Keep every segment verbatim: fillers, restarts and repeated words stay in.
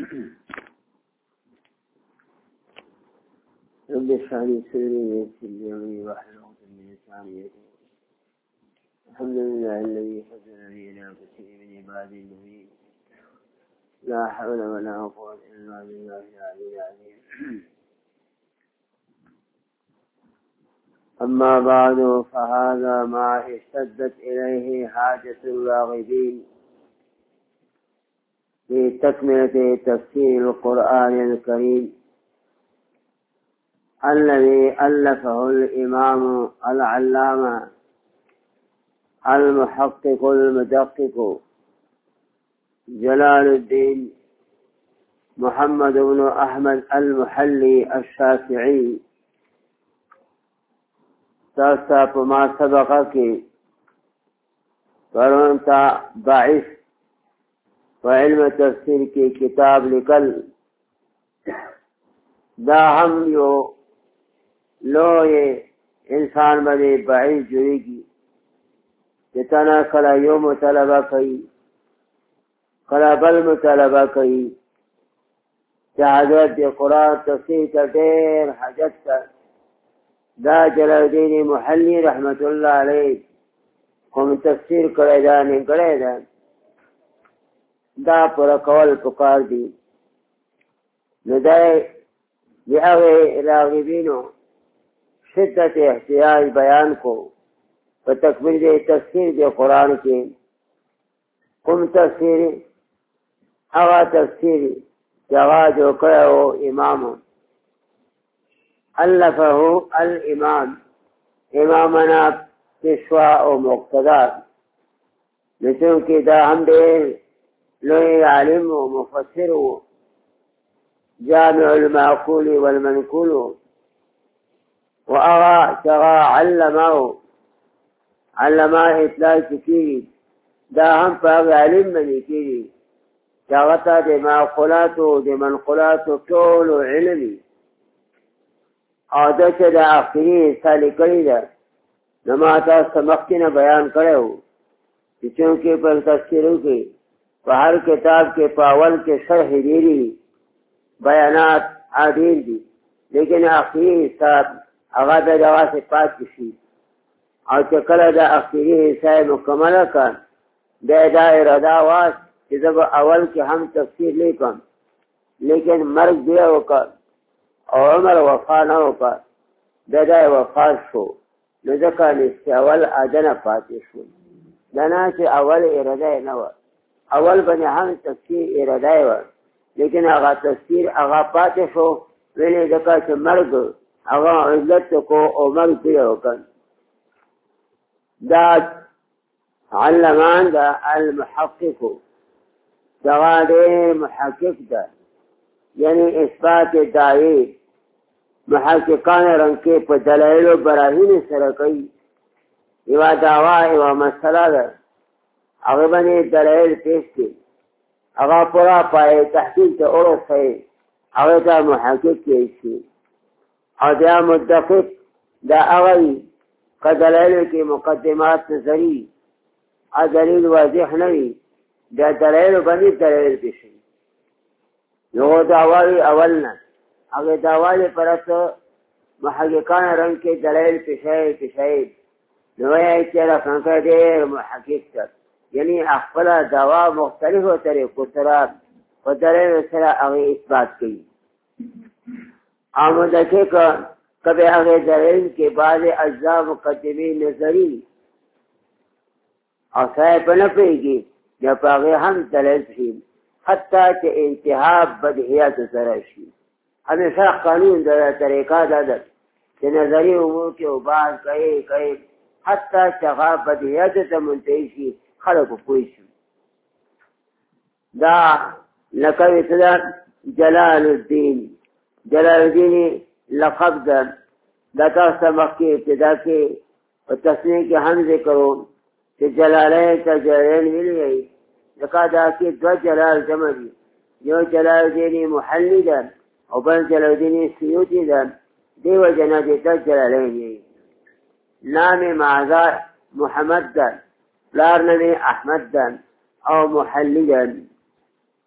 رب اشرح لي صدري ويسر لي امري واحلل عقدة من لساني يفقهوا قولي. الحمد لله الذي هداني الى كثير من عباده المؤمنين. لا حول ولا قوة الا بالله العلي العظيم. أما بعد، فهذا ما اشتدت إليه حاجة الراغبين في تكملة تفسير القرآن الكريم الذي ألفه الإمام العلامة المحقق المدقق جلال الدين محمد بن أحمد المحلي الشافعي تاسا پما سبقہ کی پرونتا باعث و علم تفسیر کی کتاب لکل دا ہم یو لو یہ انسان بنے باعث جوئی کی جتنا کلا یو مطالبہ کئی کلا بل مطالبہ کئی کہ حضرت قرآن تفسیر کا دیر حجت کر دا جلال الدین محلی رحمت اللہ علیہ قوم تفسیر کرے دا نہیں کرے دا دا پر قول پکار دی ندائے لئے راغبینو شدت احتیاج بیان کو فتکبیر دے تفسیر دے قرآن کے قوم تفسیر اغا تفسیر جغا جو کرے ہو امامو ألفه الإمام إمامنا پیشوا و مقتدار نسون کی دا ہم دے لوی عالم و مفسر و جامع المعقول والمنقول و اغا شغا علماء علماء اطلاع کی دا ہم پاگ علم منی کی شغتا دے معقولات و دے منقولات و کول و علمی او دا چه دا آخری حصہ لکلی دا نماتا سمختی نا بیان کرے ہو چونکہ پر تفسیروں کے پا ہر کتاب کے پاول کے شرح دیری بیانات عادیر دی لیکن آخری حصہ اغا دا جگہ سے پاس کشی او چکل دا آخری حصہ مکملہ کن دا دا ارادہ واس کہ جب اول کے ہم تفسیر لے کن لیکن مرگ دیا وکر اور عمر وفا نہ ہو کر دادا وفات شو نزکا نسکی اول آدن پاتی شو دانا چه اول ارادہ نو اول بنی ہم تفسیر ارادہ و لیکن اغا تفسیر اغا پاتی شو ویلی دکا چه مرگ اغا عزت کو او مرگ دیو کن دا علمان دا المحقق دغا دے محقق دا یعنی اثبات دعوی محققان رنگ کے پا دلائل و براہین سرکی ایوہ دعوی ایوہ مسئلہ در اغیبانی دلائل پیش کی اغا پورا پائے تحقیق تا عرص ہے اغیتا محقق کیسی اور دا مدقق دا اغی کا دلائل کی مقدمات نظری اور دلیل واضح نوی دا دلائل بنی دلائل پیشی یو دعوی اولنا اگر دعوی پرت محققان رنگ کے دلائل پیشائی پیشائی نویا چیرہ خانکہ دیر محقق تک یعنی اخفلا دعوی مختلف و طریقو سرات و دلائل سرا اگر اثبات کی آمدکے کا کبھی اگر دلائل کے بعد اجزاء مقدمی نظری اور صاحب نپے گی جب اگر ہم دلائل پیشائی حتی کہ انتحاب بدحیات سرشی ہمیشہ قانون دا طریقہ دادت کہ نظری امور کے عباد کئے کئے حتی چغا بدحیات تا منتحشی خلق پویشی دا لقب اتدا جلال الدین جلال الدین لقب دا دا تا سبق کے ابتدا کے و تصنیح کے ہم ذکروں کہ جلالین تا جلالین مل گئی لکا دا کی دو جلال جمع دی جو جلال الدین محلی دا اور بل جلال الدین سیوطی دا دیو جنا دیتا جلالین دی نام معذار محمد دا لار نام احمد دا او محلی دا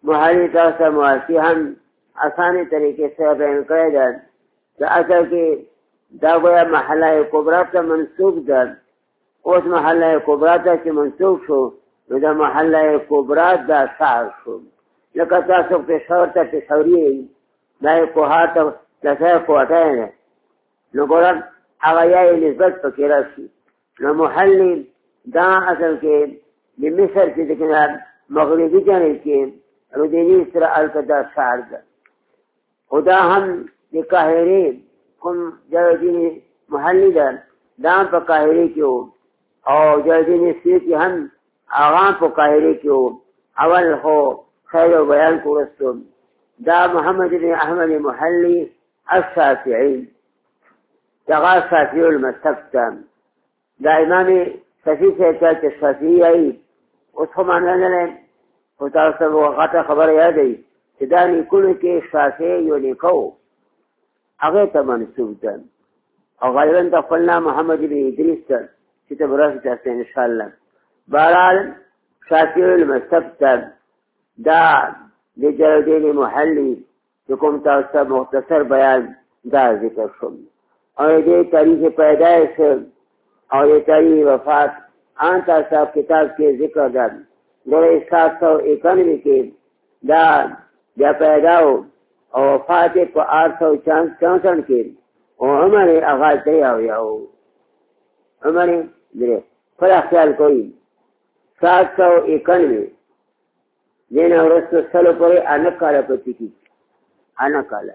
محلی تاستا مواسی هم آسانی طریقے سے بیان کرے دا کہ اصل کی دا گویا محلہ کبرا تا منصوب دا اس محلہ کبرا تا چی منصوب شو دا محلہ کبرا دا شعر شو لکہ تاسو پیشور تا پیشوری ہے دا کوہا تا لسای قوتای ہے نو گورا اغیائی نسبت پکیرا شی نو محلی دا اصل کے دی مصر کی دکنا مغربی جانب کے ردینی اسرائیل کا دا شعر دا خدا ہم دی قاہری کم جلدینی محلی دا دام پا قاہری کیو اور جلدینی سیتی ہم آغام پا قاہری کیو اول ہو خیر و بیان کو رسول دا محمد بن احمد محلی الشافعی تغا شافعی المستقتا دا امام صفی سے کہتے شافعی آئی اس کو مانا لیں خطاب صاحب وقتا خبر یاد ہے کہ دا نیکون کے شافعی یو نیکو اغیتا منصوب دا اور غالباً تقفلنا محمد بن ادریس تا چیتا براسی تاستے انشاءاللہ بہرحال شافعی المستقتا دا دی جلدین محلی چکم تاستا مختصر بیان دا ذکر شم اور یہ تاریخ پیدائش اور یہ تاریخ وفات آن تاستا کتاب کے ذکر دا گوڑے سات سو اکانوے کے دا جا پیداو اور وفات کو آٹھ سو چونسٹھ کے اور ہمارے آغاز تیاو یاو ہمارے درے خدا خیال کوئی سات سو اکانوے دینا ورستو سلو پرے آنکالا پتی کی آنکالا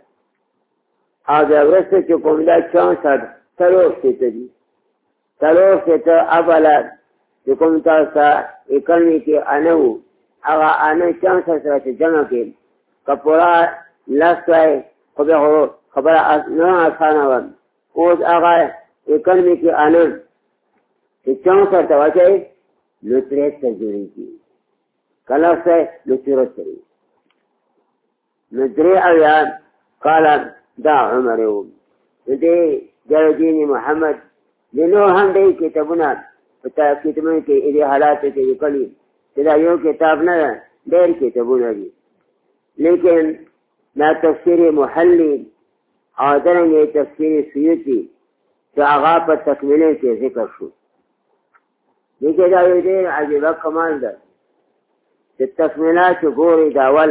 آج ورستو چکم دا چونسٹھ سلوک سے تجی سلوک سے تا ابالا چکم تا سا اکانوے کے آنو آغا آنو چونسٹھ سرا سے جمع کے کپورا لست آئے خبر نو آسانا ون اوز آغا اکانوے کے آنو چونسٹھ تواچے لطریت تجوری کی کلف سے لطرت کری ندری اویان قالا دا عمرون دے جلدین محمد دنو ہم دے کتابنا پتا کتابن کے ادھے حالات کے یکلی تدا یوں کتاب نہ دیر کتابنا دی لیکن نا تفسیر محلی اور درنگے تفسیر سیوتی جو آغا پر تکمیلے کے ذکر شو لیکن دا یہ دیر عجیبہ کمال دا کہ تکمیلات گوری داول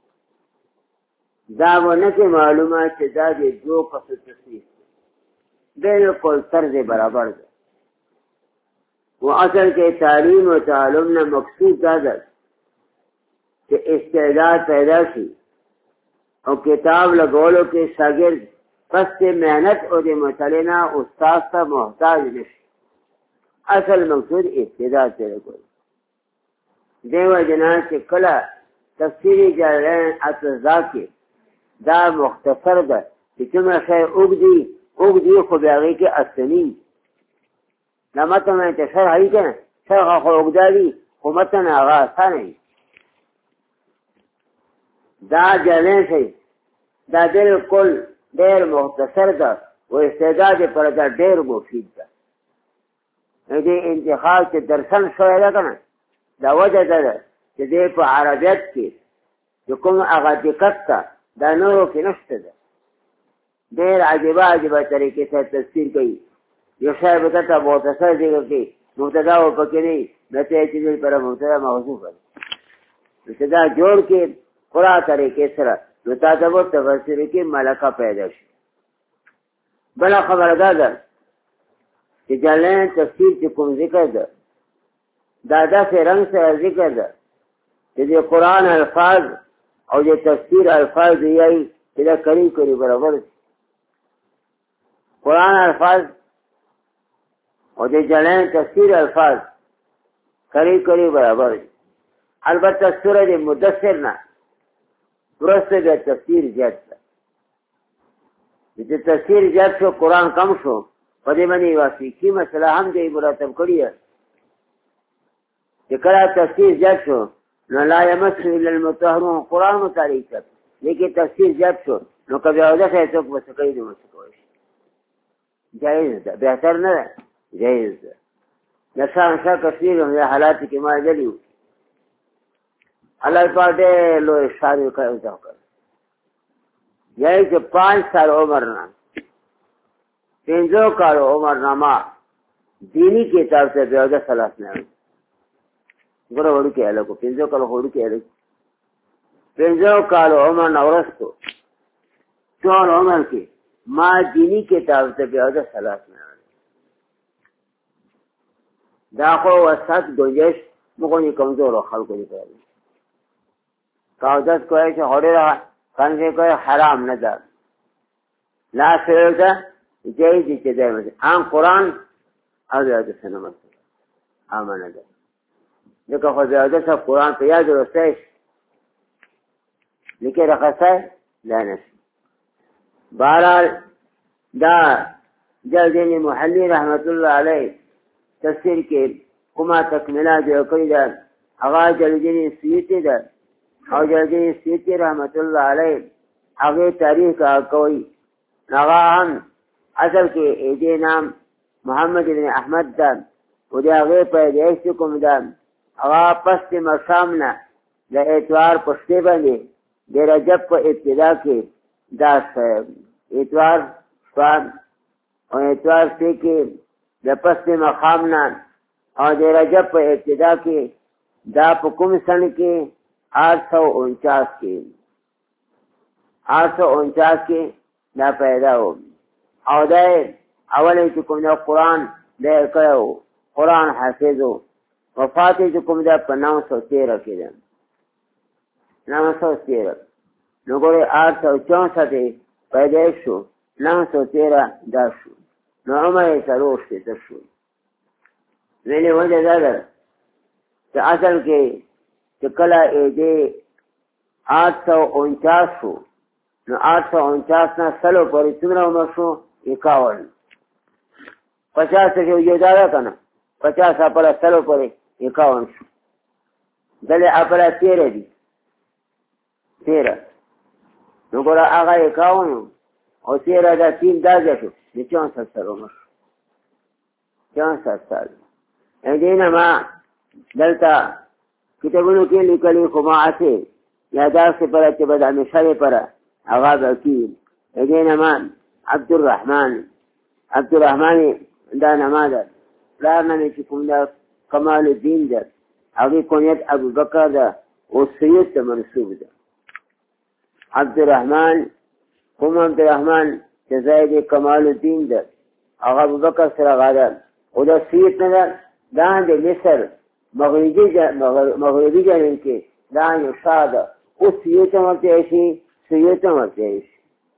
دا وہ نکے معلومات کہ دا دے جو پس تصویر بالکل طرز برابر دا وہ اصل کے تعلیم و تعلم نے مقصود دادا کہ استعداد پیدا کی اور کتاب لگولو کے شاگرد پس سے محنت اور دے مطالعہ استاد کا محتاج نشی اصل مقصود استعداد تیرے کوئی دیو جنان کے کلا تفسیری جارین اتزا کے دا مختصر دا کہ چمہ خیر اگ دی اگ دی خبیاغی کے اسنین نمتن میں تشر حی کنا شرخ خو اگ دا دی خمتن آغا سانے دا جارین سے دا بالکل دیر مختصر دا و استعداد پر دا دیر مفید دا دے انتخاب کے درسن شوئے دا کنا دا وجہ دا دا کہ دے پا عربیت کی جو کم اغا دقت تا دا نورو کی نشت دا دیر عجبہ عجبہ طریقے سے تفسیر کی جو شاید بتا مختصر دیگر کی مبتدا و پکی نہیں نتے چیزیں پر مبتدا موضوع ہے مبتدا جوڑ کے قرآن طریقے سرا متادب و تفسیر کی ملکہ پیدا شی بلا خبر دا دا کہ جلین تفسیر چکم ذکر دا دادا سے رنگ سے ذکر دا کہ یہ قرآن الفاظ اور یہ تفسیر الفاظ دیائی کہ قریب قریب برابر قرآن الفاظ اور یہ جلین تفسیر الفاظ قریب قریب برابر البتہ سورہ مدثر نہ درست بے تفسیر زیاد تا یہ تفسیر زیاد شو قرآن کم شو پدے منی واسی کی مسئلہ ہم جو مرتب کری ہے کہ کلا تفسیر زیاد شو نو لا یمسو الا المطہرون قرآن متعلق تک لیکن تفسیر زیاد شو نو کبھی عودت ہے تو مسکئی دو مسکوش جائز دا بہتر نہ جائز دا نشا نشا کثیر ہم یہ حالات کی ماں جلیو الله پاک دې لوی شان کوي دا کړ یعنی چې پانچ سال عمر نه پنځو کالو عمر نه ما دینی کتاب سے بیاده سلاس نه ګوره وړو کې الګو پنځو کالو وړو کې الګو پنځو کالو عمر نه ورستو ټول عمر کې ما دینی کتاب سے بیاده سلاس نه دا خو وسط گنجش مګونی کمزور خلکو دي کوي کاغذ کوي چې هډه را څنګه کوي حرام نه ده لا سره جایز دي چې ده ان قرآن او د سنت امانه ده دغه خو زیاده څه قرآن په یاد ورسېش لیکه راخصه لا نشي بهرحال دا جلدین محلی رحمت الله علیه تفسیر کې کومه تکمیله جو کړی ده هغه جلدین سیوطی ده او جلدین سیوطی رحمت الله علیه هغه تاریخ کوي هغه هم اصل کې دې نام محمد بن احمد ده او دا هغه پیدایش کوم ده هغه پس مقامنا د اتوار پښتې باندې د رجب په ابتدا کې دا اتوار فان او اتوار کې د پس مقامنا او د رجب په ابتدا کې دا په کوم سن کې آٹھ سو انچاس کې آٹھ سو انچاس کې دا پیدا و او دا اولی چې کوم دا قرآن دا کړو قرآن حافظو وفات چې کوم دا په نو سو تیرہ کې ده نو سو تیرہ نو ګوره آٹھ سو چونسٹھ پیدا شو نو سو تیرہ دا شو نو عمر یې څلور شپېته شو ویلې وجه دا ده چې اصل کې چې کله دې آٹھ سو انچاس شو نو آٹھ سو انچاس نه سلو پورې څومره عمر شو اکاون پچاس کې یو دا کنه پچاس پر سلو پورې اکاون شو دلې خپل تیرې دي تیرہ نو ګوره هغه اکاون او تیرہ دا تین دا ځکه د چونسٹھ سال عمر چونسٹھ سال دینه ما دلته کتابونو کې لیکلي خو ما اته یاداښت پر چې بد همیشه پر هغه وکیل دینه ما عبدالرحمن عبدالرحمن دا نماده پلار نه چې کوم دا کمال الدین ده هغه کونیت ابو بکر ده او سید ته منسوب ده عبدالرحمن کوم عبدالرحمن چې زید کمال الدین ده هغه ابو بکر سره غاړه او دا سید نه دا د مصر مغربي مغربي جنن کې دا یو ساده او سید ورته شي سید ورته شي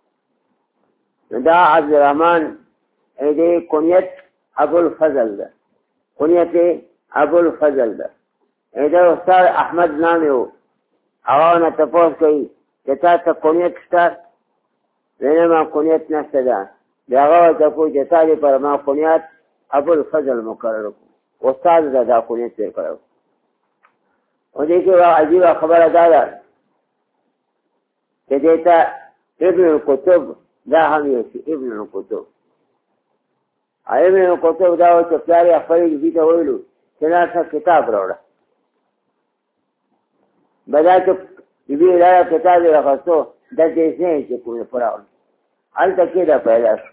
دا عبدالرحمن دې کونیت ابو الفضل ده کونیت ابو الفضل ده دا استاد احمد نام یو هغه نه تاسو کوي چې تاسو کونیت شته نه ما کونیت نشته ده دا هغه تاسو چې تاسو پر ما کونیت ابو الفضل مقرر کو استاد دا کونیت یې کړو او دې کې عجیب خبره ده چې دې ابن القطب دا هم یو ابن القطب ابن القطب دا و چې پلار یې خپل دې ته ویلو چې دا کتاب راوړه بدا چې دې دا کتاب یې راغستو د دې څه چې کومه پراو هلته کې دا پیدا شو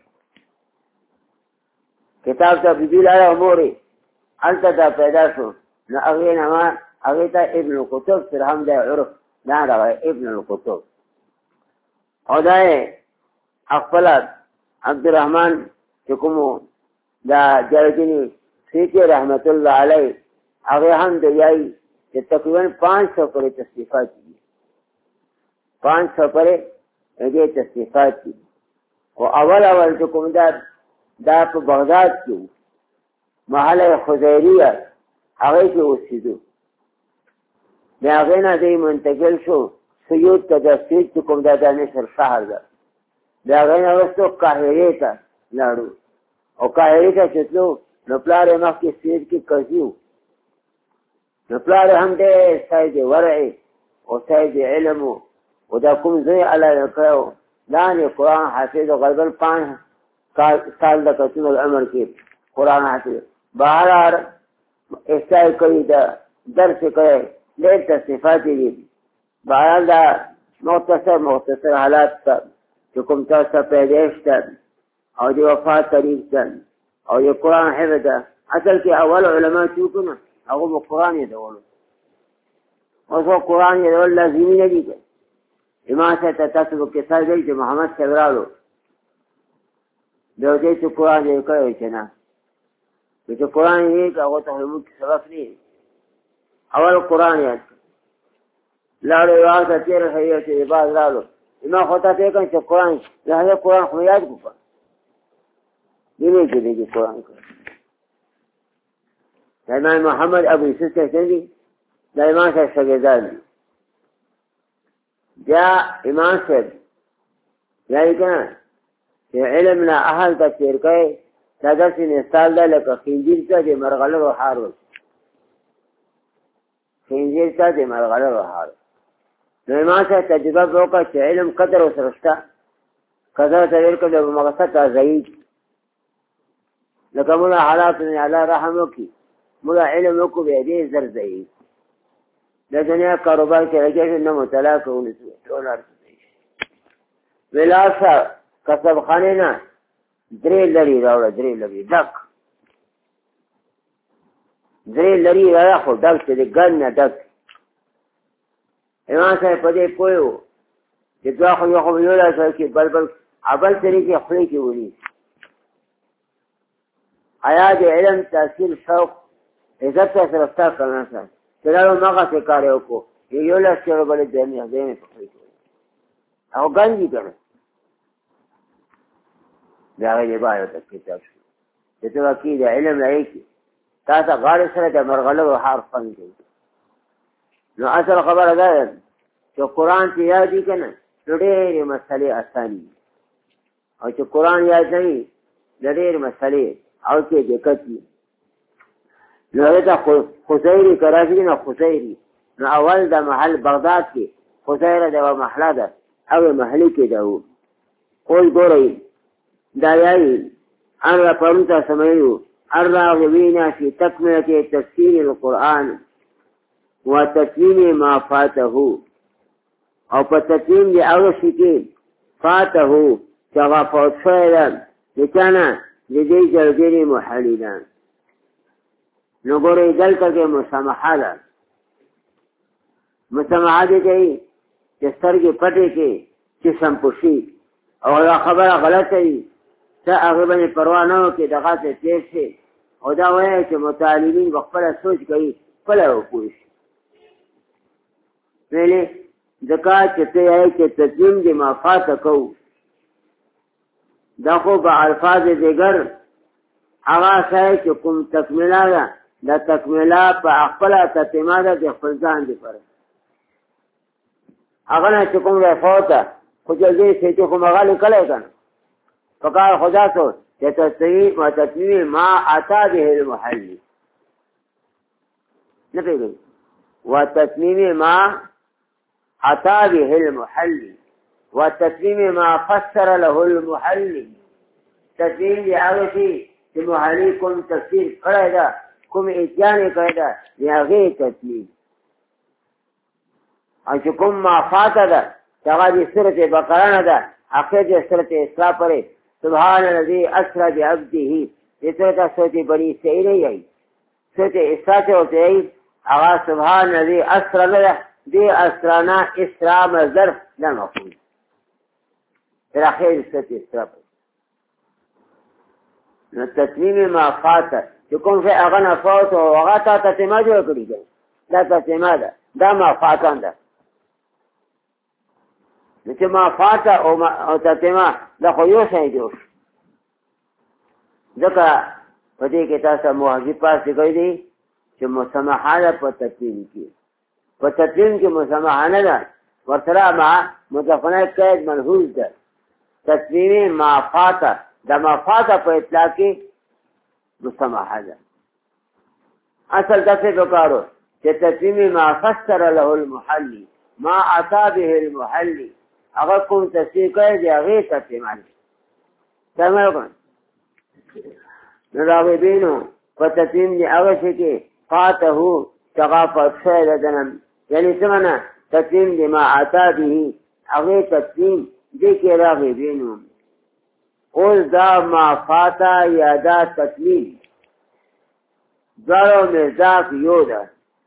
کتاب ته دې لاره اموري هلته دا پیدا شو نو هغه نه ما هغه ته ابن القطب سره هم دا عرف دا راغی ابن القطب او دا خپل عبدالرحمن چې کومو دا جلدینی سیتی رحمت الله علیه هغه هم د یای چې تقریبا پانچ سو پرې تصنیفات دي پانچ سو پرې دې تصنیفات دي او اول اول چې کوم دا دا په بغداد کې محله خزیریه هغه کې اوسېدو دا هغه نه دی منتقل شو سیوط ته د سیوط کوم دا د مصر شهر ده دا هغه نه وروسته قاهرې ته لاړو او قاهرې ته چې تلو نو پلار یې مخکې سیوط کې قاضي و نو پلار یې هم دی صاحب ورع او صاحب علم و دا کوم ځای الله کړو دا نه قرآن حافظ او غالبا پانچ سال د کتون العمر کې قرآن حافظ بهر احسائی کوي دا درس کوي ډېر تصنیفات دي. بهرحال دا مختصر مختصر حالات ته چې کوم تاسو ته پیدایش ده او د وفات تاریخ ده او د قرآن حفظ ده. اصل کې اول علما چې وکړو نه هغه به قرآن یادولو. اوس خو قرآن یادول لازمي نه دي. امام صاحب ته تاسو به کیسه دی چې محمد صاحب راغلو بیا دې چې قرآن یې کړی چې نه چې قرآن یې هغه ته موږ سبق نه اول قرآن یاد لاړو یوه ته تېره شوې چې بعد راغلو امام خو ته ته کوم چې قرآن د هغه قرآن خو یاد کړو دې کې دې قرآن کړ امام محمد ابو یوسف څنګه دا امام صاحب شاګردان دي. بیا امام صاحب یعنی که نه چې علم نه اهل ته تېر کوي دا داسې مثال ده لکه خنزیر ته د مرغلرو حار وشي. خنزیر ته د مرغلرو حار نو امام صاحب تجربه وکړه چې علم قدر ورسره شته قدر ته ویل کړه د مقصد ته ضعیف لکه موږ حالات نه الله رحم وکړي موږ علم وکړو بیا دې زر ضعیف د دنیا کاروبار کې راځي نه مطالعه کوو ټول ارزښت ولاسه کسب خانه نه درې لري راوړه درې لري ډک درې لري را خو ډک چې د ګن نه ډک امام صاحب په دې پوه و چې دا خو یو خو یو لاسه کې بل بل اول طریقې خولې کې ونی آیا د علم تاثیر شوق عزت سره ستا کړنه سره چلالو مغا سے کارے کو یو لاس چلو بلے دینے دینے پکڑی او گنجی کرنے بیاغی دی بایو تک کتاب شو جتو اکی دا علم لئی کی تاسا غار سره دا مرغلو و حرف فن کی نو اصل خبر ادا ہے چو قرآن تی یادی کنا نو دیر مسئلے آسانی او چو قرآن یاد نہیں دیر مسئلے او چی دکتی نو هغه خزیری کراچی نه خزیری نو اول د محل بغداد کې خزیره د محله ده او محلي کې ده قول ګورئ دا یایي ان را پرون ته سمایو الراغبین فی تکملة تفسیر القرآن و تتمیم ما فاته او په تتمیم د هغه شي کې فاته چې هغه فوت شوی ده د چا نه د دې جرګې محللان نو ګورئ دلته کې مسامحه ده مسامحه دې کوي چې سترګې پټې کې چې سمپوشي او دا خبره غلطه وي ته هغې باندې پروا نه وکړې دغه ته تېر شي او دا وایي چې متعلمین به خپله سوچ کوي خپله وپوه شي ویلې ځکه چې ته یې چې تسلیم د مافاته کوو دا خو به الفاظ دیگر هغه سره چې کوم تکمیله ده دا تکمیله په خپله تتمه ده د خپل ځان دپاره هغه نه چې کوم دی فوته خو جلدی شي چې خو مغه لیکلی که نه په کار خو دا څه چې تتمیم ما اتا به المحلي نه پوهېږئ و تتمیم ما اتا به المحلي و تتمیم ما فسر له المحلي تتمیم دی هغه شي چې محلي کوم تفسیر کړی ده کوم اتیانې کړی ده د هغې تتمیم او چې کوم ما فاته ده چې هغه د صورت بقره نه ده آخر د صورت اسراء پورې سبحان الذي اسرى بعبده یہ صورت صورت بنی اسرائیل نہیں آئی صورت اسراء سے ہوتے آئی هغه سبحان الذي اسرى نه دی اسرانا اسراء مصدر نه مفعول تر آخر صورت اسراء پورې نو تتمیم ما فاته چې کوم شی هغه نه فوت او هغه تا تتمه جوړ کړي دی دا تتمه ده دا ما فاتان ده نو چې ما فاته او تتمه دا خو یو شی جوړ ځکه په دې کې تاسو موحدي پاس کوي دي چې مسامحه ده په تتمیم کې په تتمیم کې مسامحه نه ده ورسره مع مضافنه قید ملحوظ ده تتمیم ما فاته دا ما فاته په اطلاق کې مسامحه ده اصل داسې وکړو چې تتمیم ما فسر له المحلي ما اتا به المحلي هغه کوم تفسیر کوي دی هغې تتمیم سمه وکړه نو راغبینو په تتمیم دی هغه شي کې فاته چغا فتح لدنم یعنی سمنا تسلیم دی ما عطا به اغی تسلیم دی که راغی بینو اوز دا ما فاتا یا دا تسلیم دارو مزاق یو دا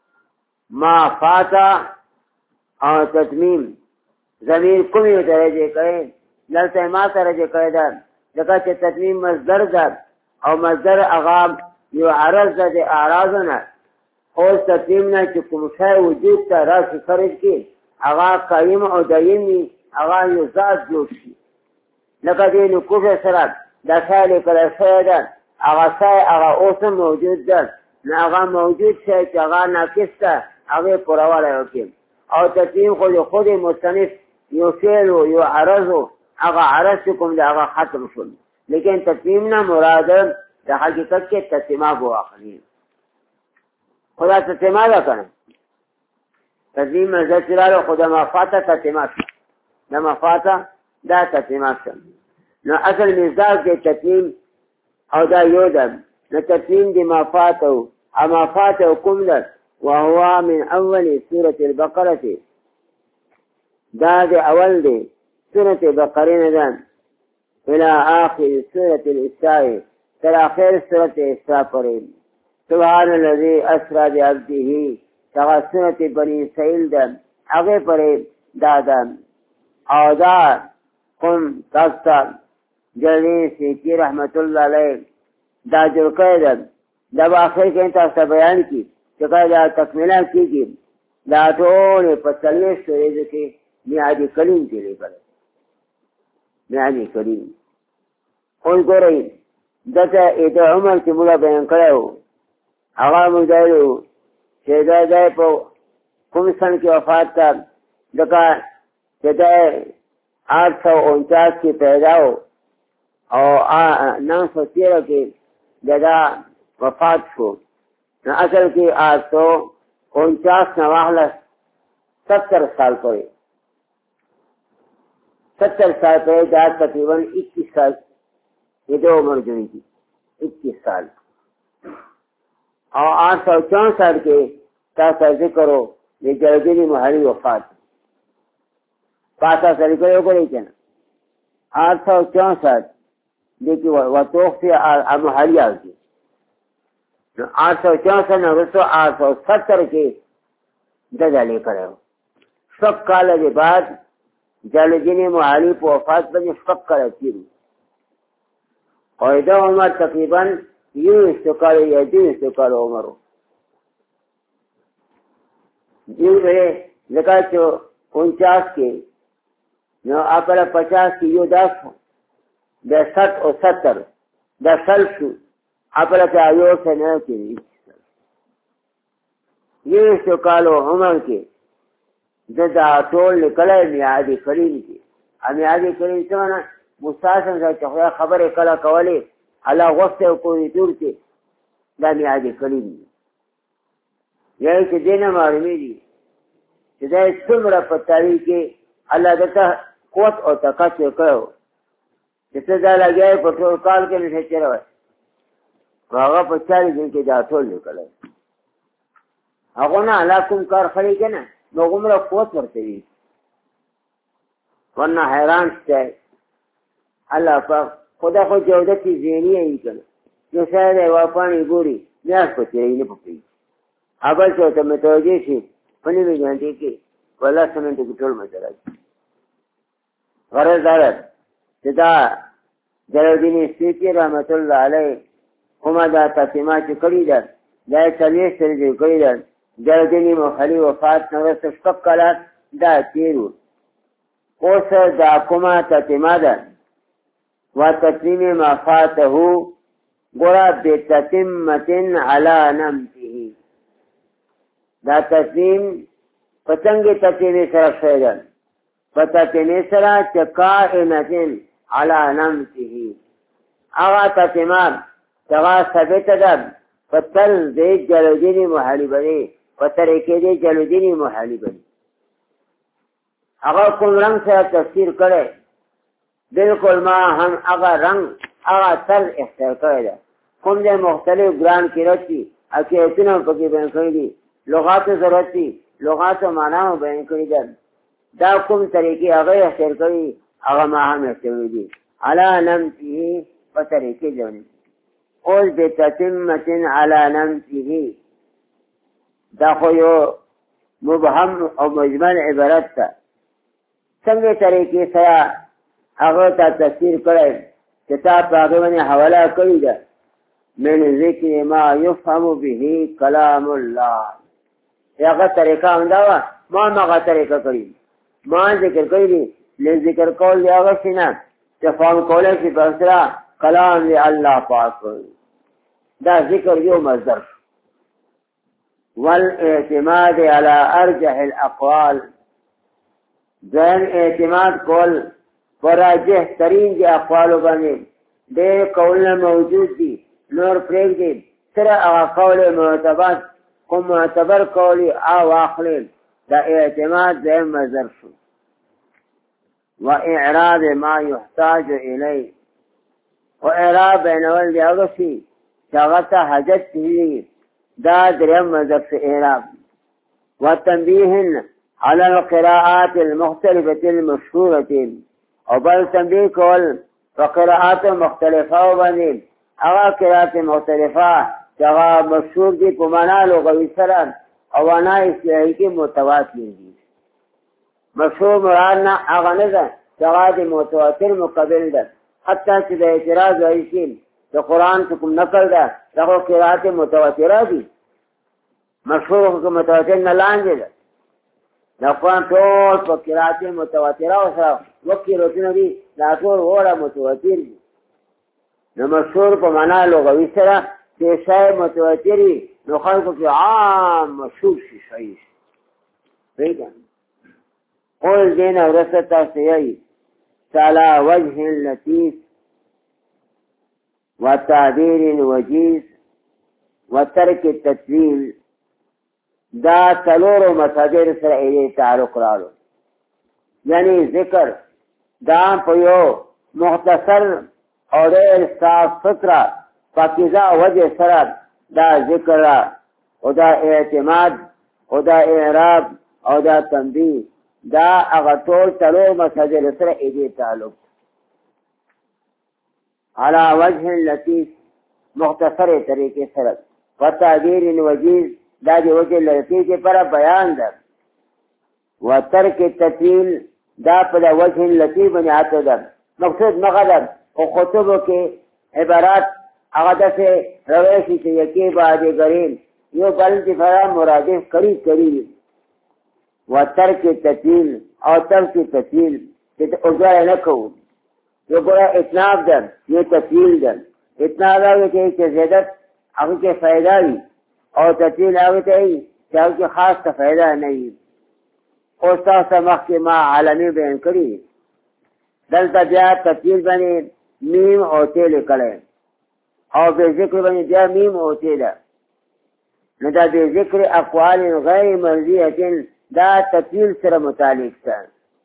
ما فاتا او تسلیم ضمیر کمی درجه کرے للتا ما درجه کرے دا لکه چې تسلیم مصدر دا او مصدر اغام یو عرض دا دی اعراضنا اوز تسلیم نا چې کوم شای وجود تا راسی خرج کی اغا قائم او دائمی اغا یو ذات جوړ شي لکه دی نکوف سرات دا سالی کلا شای دا اغا سای اغا اوسم موجود دا نا اغا موجود شای چې اغا ناکس تا اغا پروالا وکیم او تسلیم خود خود مصنف یو فعلو یو عرضو اغا عرض چکم دا اغا ختم شل لیکن تسلیمنا مراد دا حقیقت کے تسلیمہ کو آخری خدا تسلیمہ دا کرنا تسلیم مزد چرالو خدا مفاتا تسلیمہ شا دا مفاتا دا تسلیمہ شا نو اصل مزداد دے تسلیم او دا یو دا نو تسلیم دی مفاتو او مفاتو کم دا وهو من اول سورة البقرة دا دی اول دی سورة بقرین دان الى آخر سورة الاسراء تر آخر سورة اسراء پرین سبحان الذي اسرا بعبده تغا سورة بنی اسرائیل دان اغی پرین دادان او دا قم تاستا جلدین سیکی رحمت اللہ علیہ دا جرکے دان دا با آخر کہیں تاستا بیان کی چکا دا تکملہ کی گی دا ٹونے پتلیس سوریز کے میعادی کلیم کے لئے کرے میعادی کلیم خوش کو رہی دتا ایتا عمر کی ملا بیان کرے ہو آغا مجدائل ہو شہدہ دائے پا کم سن کی وفات تا دکا شہدہ آٹھ سو انچاس کی پیدا ہو اور نو سو تیرہ کی جدا وفات ہو اصل کی آٹھ سو انچاس نواخلہ ستر سال پڑے ستر سال پہلے جا تقریباً اکیس سال یہ دو عمر جوئی تھی اکیس سال اور آٹھ سو چونسٹھ کے تاسا ذکر ہو یہ جلدی محلی وفات پاسا سریکے کو نہیں کہنا آٹھ سو چونسٹھ دیکھیے وطوق سے محلی آگی آٹھ سو چونسٹھ نو رسو آٹھ سو ستر کے دجا لے کر ہو شک کال کے بعد جلدین محالی پو وفات بنی شک کر تیرو اور دو عمر تقریباً یو استقال یا دو استقال عمر یو رہے لکا چو انچاس کے نو اپلا پچاس کی یو دس دا ست و ستر دا سلف شو اپلا چا یو سے نو کی یو استقال عمر کے دا ټول کله میعادی کلیم کی میعادی کلیم سمانا مستاسم سا چخویا خبر کلا کولی اللہ غفت کوئی دور کی دا میعادی کلیم یہی کہ دینا معلومی دی کہ دا سمرا پتاری کی اللہ دتا قوت اور طاقت کرو جس سے دا لگیا پٹرول کال کے نشے چرا ہے واغا پچالی دن کے دا ټول نکل ہے اگونا اللہ کم کار خلی کے نا نو عمره قوت ورته وي ورنه حیران شته الله پاک خدا خو جودت ذهنی ای کنه یو شاید واپانی ګوري میاس پچې نه پکې اول څه ته متوجه شي پنی می ځانته کې ولا سمند کې ټول مزرا غرض دار دا جلالدین سیتی رحمت الله علیه کومه دا تسمه چې کړی ده دا چلیه سره دې کړی ده جلدینی محلی وفات نورس شکب کلات دا تیرو اوس دا کما تتما دا و تسلیم ما فاتهو گورا بتتمتن علا نمته دا تسلیم پتنگی تسلیم سر شیدن پتتمی سر چکائنتن علا نمته اغا تسلیم تغا ثبت دا پتل دے جلدینی محلی بنی پترکی دے جلدینی محلی بنی اگر کم رنگ سے تفسیر کرے بالکل ما ہم اگر رنگ اگر تل اختیار کرے دا کم دے مختلف گران کی رچی اکی اتنا پکی بین کردی لغات ضرورت دي لغات معنا بیان کړی ده دا کوم طریقې هغه اختیار کړی هغه ما هم اختیار دي علا نمته په طریقې ځونه اوس به تتمه علی نمته دا خو یو مبهم او مجمل عبارت ده څنګه طریقې سره هغه ته تفسیر کړی کتاب په هغه باندې حواله کړی ده من ذکر ما یفهم به کلام الله هغه طریقه انده ما هغه طریقه کړی ما ذکر کړی له ذکر کول دی هغه څنګه چې فهم کولای شي په سره کلام دی الله پاک دا ذکر یو مصدر والاعتماد على ارجح الاقوال ځان اعتماد کول راجح ترین دی اقوال باندې ډېر قولونه موجود دي نور پرېږدي سره هغه قول معتبر کوم معتبر قول او اخلي دا اعتماد ځای مصدر شو و اعراب ما يحتاج الیه و اعراب بینول دی هغه شي چې هغه ته حاجت کیږي دا دریم مصدر شو اعراب و تنبیه على القراءات المختلفه المشهوره او بل تنبیه کول په قراءات مختلفه باندې هغه قراءات مختلفه چې هغه مشهور دي په معنا لغوي سره او معنا اصطلاحي کې متواتر دي مشهور مراد نه هغه نه ده چې هغه د متواتر مقابل ده حتی چې د اعتراض وایي د قرآن کوم نقل ده دغه قراءات متواتره دي مشهور متواتر نه لاندې ده د قرآن ټول په قراءات متواتره او سره وکي روتونه دي دا ټول وړه متواتر دي نو مشهور په معنا لغوي سره چې شای متواتري نو خلکو کې عام مشهور شي شي پیدا قول دین ورسته تاسو یې تعالی وجه لطیف وتعبیر وجیز وترک التطویل دا څلورو مصادر سره یې تعلق راغلو یعنی ذکر دا په یو مختصر او ډېر صاف سوتره پاکیزه وجه سره دا ذکر او دا اعتماد او دا اعراب او دا تنبیه دا هغه ټول څلور مصادر سره یې تعلق على وجه لطیف مختصر طریقے سره وتعبیر وجیز دا دی وجه لطیف پر بیان ده وترک التطویل دا په وجه لطیف باندې آته ده مقصود مغرب او خطبو کې عبارات هغه دسه روایشي چې یکی باندې غرین یو بل چې فرا مرادف قریب قریب وترک التطویل او ترک التطویل چې اوځه نه کوو یو ګره اتناب ده یو تطویل ده اتناب هغه چې زیادت هغه کې فائدہ وي او تطویل هغه ته چې هغه خاص څه فائدہ نه وي او تاسو مخکې ما عالمي بیان کړی دلته بیا تطویل باندې میم او تیل کړي او به ذکر باندې بیا میم او تیل نو دا به ذکر اقوال غیر مرضیه دا تطویل سره متعلق ده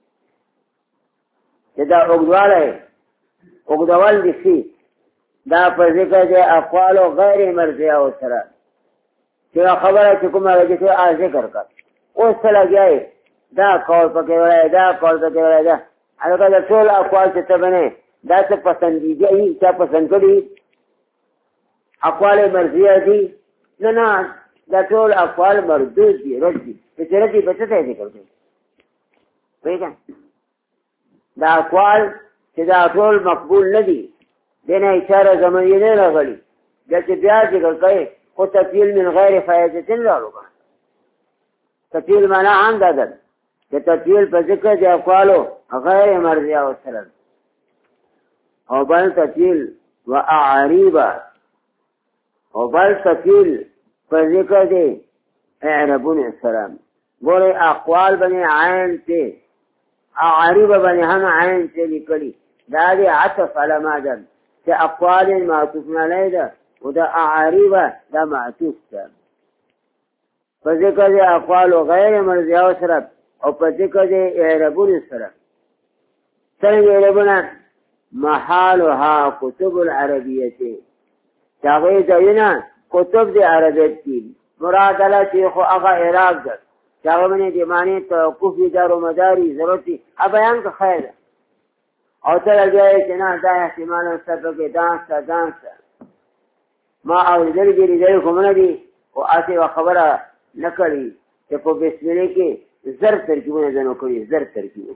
چې دا وګړای وګړول دي شي دا په ذکر د اقوال غیر مرضیه او سره چې خبره چې کومه راځي چې ذکر کړ اوس لګیای دا کول پکې وای دا کول پکې وای دا هغه د ټول اقوال څخه باندې دا څه پسندیده ای چې پسند کړي اقوال مرضیه دي نه نه دا ټول اقوال مردود دي رد دي چې رد په څه ځای کې کوي پیدا دا اقوال چې دا ټول مقبول نه دي دنه اشاره زمانه نه راغلي دا چې بیا ذکر کوي او تطویل من غیر فائدة لرغه تطویل معنا عام ده چې تطویل په ذکر د اقوالو غیر مرضیه او سره او بل تطویل و اعریبا او بل تطویل په ذکر د اعرابون السلام ګوره اقوال باندې عین ته اعریبا باندې هم عین ته لیکلي دا د عطف علامه ده چې اقوال معطوف علیه ده او دا اعریبا دا معطوف ده په ذکر د اقوال غیر مرضیه او سره او په ذکر د اعرابون سره څنګه اعرابونه محالها کتب العربیه تاغی داینا کتب دی عربیت کی مراد الله چې خو هغه عراق ده چې هغه باندې د معنی توقف دار و مداري ضرورت دي بیان که خیر ده او ته لګیا چې نه دا احتمالا سبب کې دانس ته دانس ما اورېدلي دي لیدلي خو نه دي خو هسې یوه خبره نه کړي چې په بسم الله کې زر ترکیبونه ځنو کړي زر ترکیبونه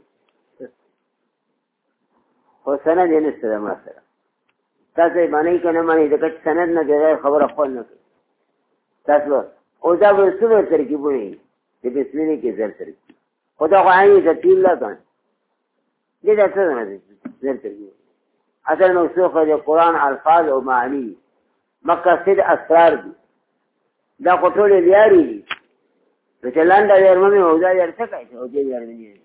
خو سند یې نشته ده ما سره تاسو یې منئ که نه منئ ځکه چې سند نه بغیر خبره خوند نه کوي تاسو اوس دا به څومره ترکیبونه وي د بسم الله کې زر ترکیب خو دا خو عین ترتیب لا کړه دې دا څه نه زر ترکیب اصل موثوق د قرآن الفاظ او معانی مقاصد اسرار دي دا خو ټولې لیارې دي نو چې لنډه ویرمه مې او دا یار څه کوي او دې ویرمې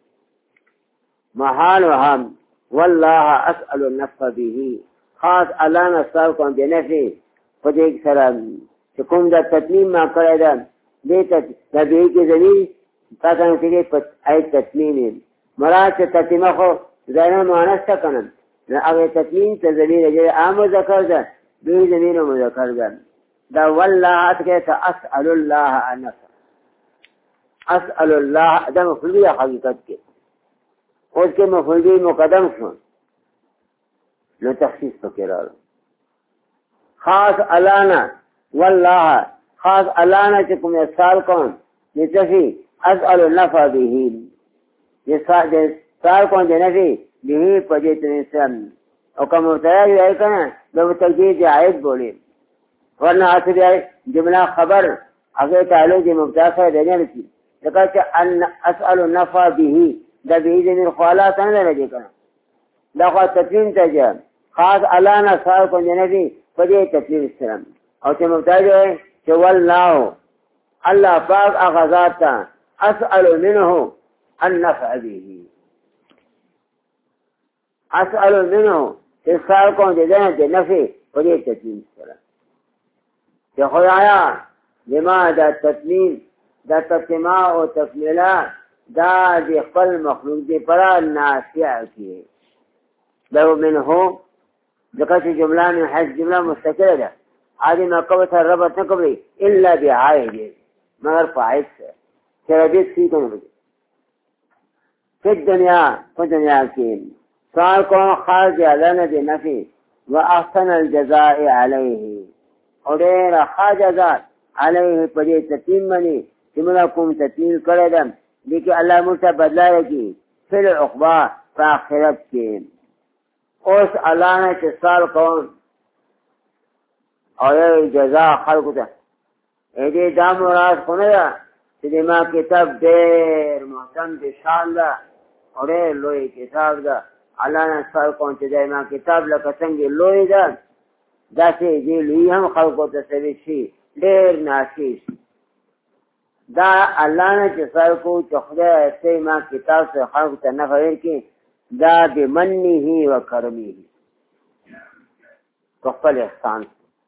محال وهم والله اسأل النفس به خاص الله نه سوال کوم د نفي په دې سره چې کوم دا تتمیم ما کړی ده دې ته د دې کې ځنی تاسو ته په آیت تتمیم مراد چې تتمه خو ځای مؤنث ته کنه نه هغه تتمیم ته ضمیر یې عام ذکر ده دې ضمیر مذکر ده دا والله اتکه اسأل الله ان اسأل الله دا مفعول حقیقت کې اوس کې مفعول مقدم شو نو تخصیص پکې راغلی خاص الانا والله خاص الانا چې کوم سوال کوم نتفي اسأل النفع به یہ سوال کوم د نفي به په دې تنسم او کوم مبتدا یې کنه نو تجدید عائد بولي ورنه اصلي جمله خبر هغه تعلق د مبتدا سره دی نه کی لکه چې ان اسأل النفع به دا به دې من خالات نه لري کنه دا خو تفهیم ته خاص الانا سوال کوم د نفي په دې تفسیر سره او چې مبتدا دی چې والله الله پاک هغه ذات اسأل منه النفع به اسأل منه چې سوال کوم د دې د نفع په دې تفسیر سره چې خدایا لما دا تتمیم دا تتمه او تکمیله دا د خپل مخلوق دی پر نافع کی لو منه ذکر چې جمله من حيث جمله مستقله ده عادي ما قبل ربط نه کوي الا بعائد مگر فائد سے چربیت سی کو نه في الدنيا في الدنيا کې سوال کوم خاص دی الله نه دی نفي واحسن الجزاء عليه اور ډېر ښه جزا علیه په دې تتیم باندې چې موږ کوم تتیم کړی ده لیکن الله موږ ته بدلا راکړي فی العقبی په آخرت کې اوس الله نه چې سوال کوم او یو جزا خلقو ته دې دا مراد خو نه ده چې ما کتاب ډېر محترم دي شان ده او ډېر لوی کتاب ده الله نه سوال کوم چې ما کتاب لکه څنګه لوی ده داسې دې لوی هم خلقو ته سوي شي ډېر ناشي دا الله نه چې سوال کو چې خدای سي ما کتاب سره خلقو ته نه خبر کې دا بمنه و کرمه خپل احسان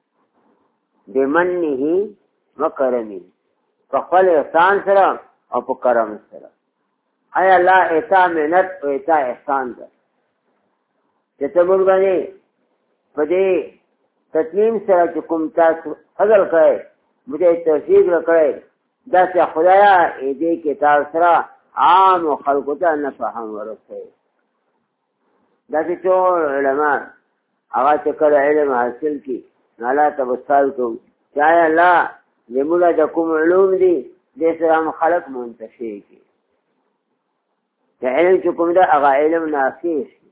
بمنه و کرمه خپل احسان سره او په کرم سره اي الله ایتا منت او ایتا احسان ده چې ته موږ باندې په دې تسلیم سره چې کوم تاسو فضل کړئ مجھے توفیق وکړئ دا چې خدایا دې کتاب سره عام خلقو ته نه فهم ورسوي دا چې ټول علما هغه چې کله علم حاصل کړي نو الله ته وسال کوو چې آیا الله زموږ د کوم علوم دي دې سره هم خلق منتفع کړي چې علم چې کوم ده هغه علم نافع شي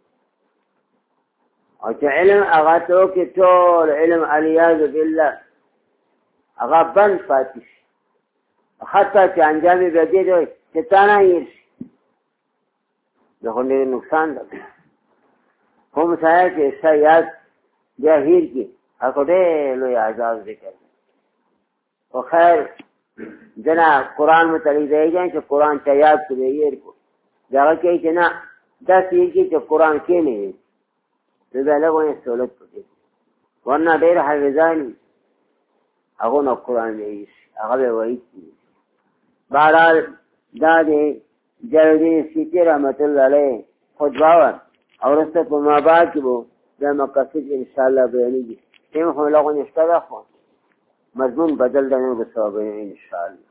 او چې علم هغه ته کې ټول علم علیاذ بالله هغه بند پاتې شي حتی چې انجام یې بدې دی چې تانه یې شي دا خو ډېر نقصان ده کوم ځای چې سیاد جاهیر کې هغه ډېر لوی عذاب ذکر او خیر جنا قرآن متعلق دی چې قرآن ته یاد کړی یې کو دا کې چې نه دا چې چې قرآن کې نه دی دا له سہولت پکې ورنه ډېر حافظان هغه نو قرآن دی هغه وایي بہرحال دا دی جلدی سیتی رحمت اللہ علیہ خطبہ اور اس تک مابا کی وہ دا مقصد انشاءاللہ بیانی دی تیم خم لغو نشتا دا خوان مضمون بدل د نور ثوابونه ان شاء الله.